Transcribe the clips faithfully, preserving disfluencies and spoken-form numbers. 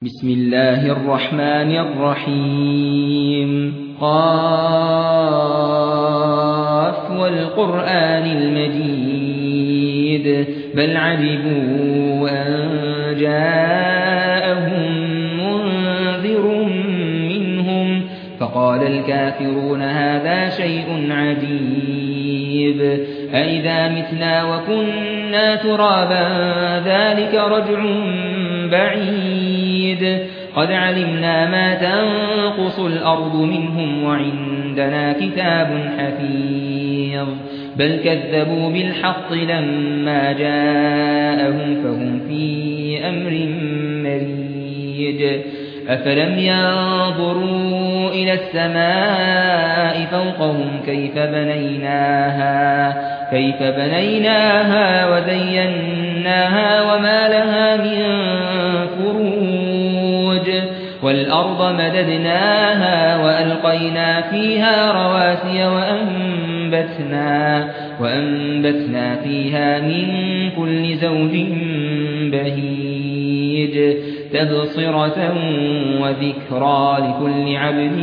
بسم الله الرحمن الرحيم قاف والقرآن المجيد بل عجبوا أن جاءهم منذر منهم فقال الكافرون هذا شيء عجيب أئذا متنا وكنا ترابا ذلك رجع بعيد قد علمنا ما تنقص الأرض منهم وعندنا كتاب حفيظ بل كذبوا بالحق لما جاءهم فهم في أمر مريج أفلم ينظروا إلى السماء فوقهم كيف بنيناها كيف بنيناها وزيناها وما لها من فروج والأرض مددناها وألقينا فيها رواسي وأنبتنا وأنبتنا فيها من كل زوج بهيج تبصرة وذكرى لكل عبد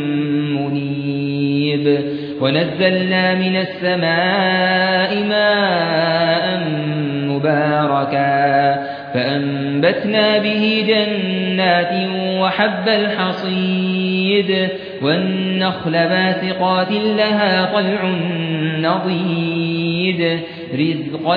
منيب ونزلنا من السماء ماء مباركا فأنبتنا به جنات وحب الحصيد والنخل باسقات لها طلع نضيد رزقا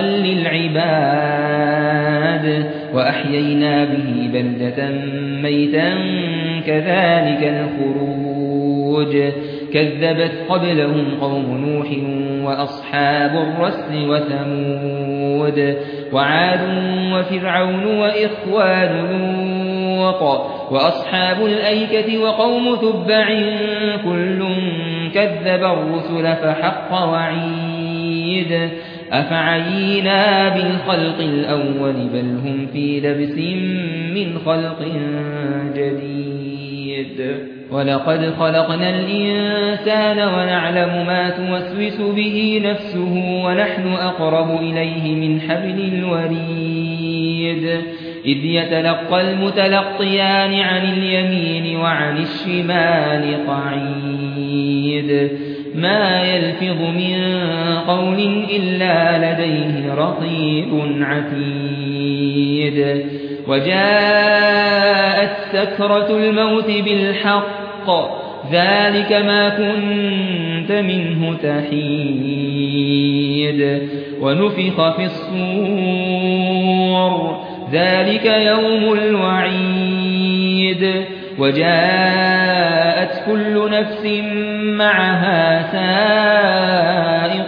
للعباد وأحيينا به بلدة ميتا كذلك الخروج كذبت قبلهم قوم نوح وأصحاب الرس وثمود وعاد وفرعون وإخوان لوط وأصحاب الأيكة وقوم تبع كل كذب الرسل فحق وعيد أفعينا بالخلق الأول بل هم في لبس من خلق جديد ولقد خلقنا الإنسان ونعلم ما توسوس به نفسه ونحن أقرب إليه من حبل الوريد إذ يتلقى المتلقيان عن اليمين وعن الشمال قعيد ما يلفظ من قول إلا لديه رقيب عتيد وجاءت سكرة الموت بالحق ذلك ما كنت منه تحيد ونفخ في الصور ذلك يوم الوعيد وجاءت كل نفس معها سائق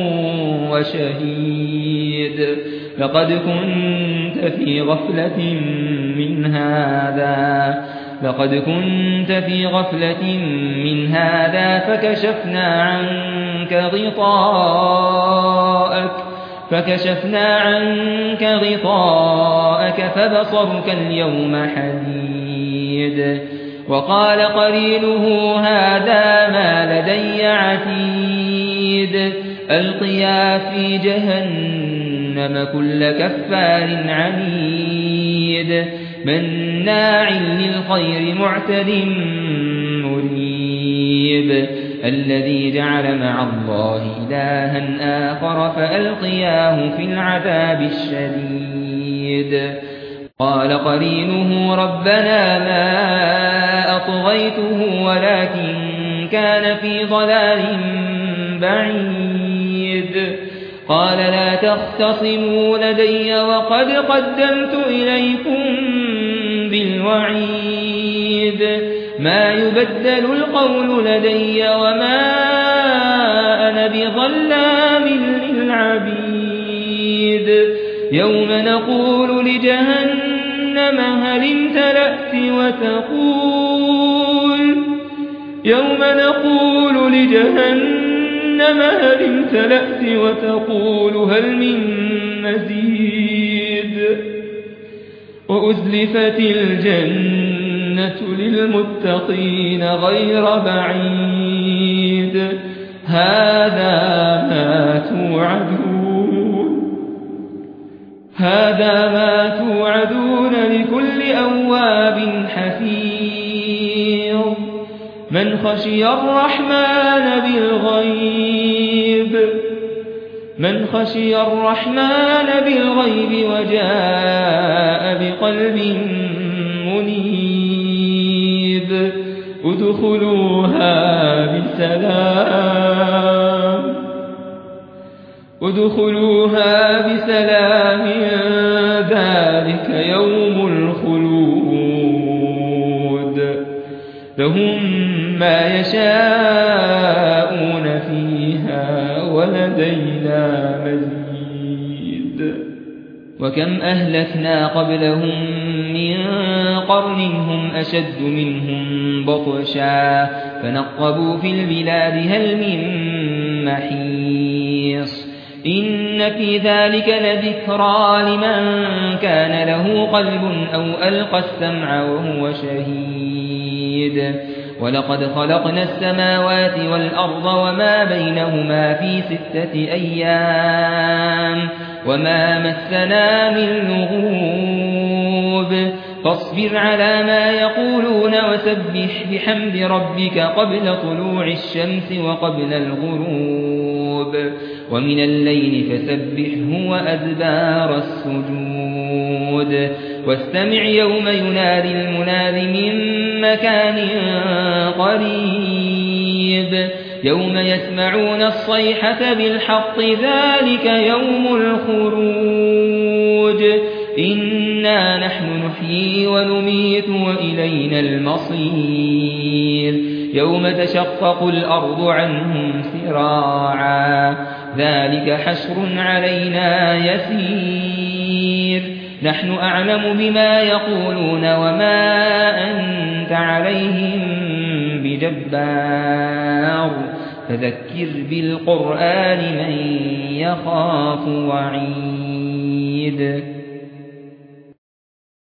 وشهيد لقد كنت في غفلة من هذا لقد كنت في غفلة من هذا فكشفنا عنك غطاءك فكشفنا عنك غطاءك فبصرك اليوم حديد وقال قرينه هذا ما لدي عتيد ألقيا في جهنم كل كفار عنيد مناع للخير معتد مريب الذي جعل مع الله إلها آخر فألقياه في العذاب الشديد قال قرينه ربنا ما أطغيته ولكن كان في ضلال بعيد قال لا تختصموا لدي وقد قدمت إليكم بالوعيد ما يبدل القول لدي وما أنا بظلام للعبيد يوم نقول لجهنم هل امتلأت وتقول يوم نقول لجهنم هل امتلأت وتقول هل من مزيد وأزلفت الجنة للمتقين غير بعيد هذا ما توعدون هذا ما توعدون لكل أواب حفيظ من خشي الرحمن بالغيب من خشي الرحمن بالغيب وجاء بقلب منيب ادخلوها بسلام ادخلوها بسلام ذلك يوم الخلود لهم ما يشاءون فيها ولدينا مزيد وكم أهلكنا قبلهم من قرن هم أشد منهم بطشا فنقبوا في البلاد هل من محيص إن في ذلك لذكرى لمن كان له قلب أو ألقى السمع وهو شهيد ولقد خلقنا السماوات والأرض وما بينهما في ستة أيام وما مسنا من لغوب فاصبر على ما يقولون وسبح بحمد ربك قبل طلوع الشمس وقبل الغروب ومن الليل فسبحه وأدبار السجود واستمع يوم ينادي المناد من مكان قريب يوم يسمعون الصيحة بالحق ذلك يوم الخروج إنا نحن نحيي ونميت وإلينا المصير يوم تشقق الأرض عنهم سراعا ذلك حشر علينا يسير نحن أعلم بما يقولون وما أنت عليهم بجبار فذكر بالقرآن من يخاف وعيد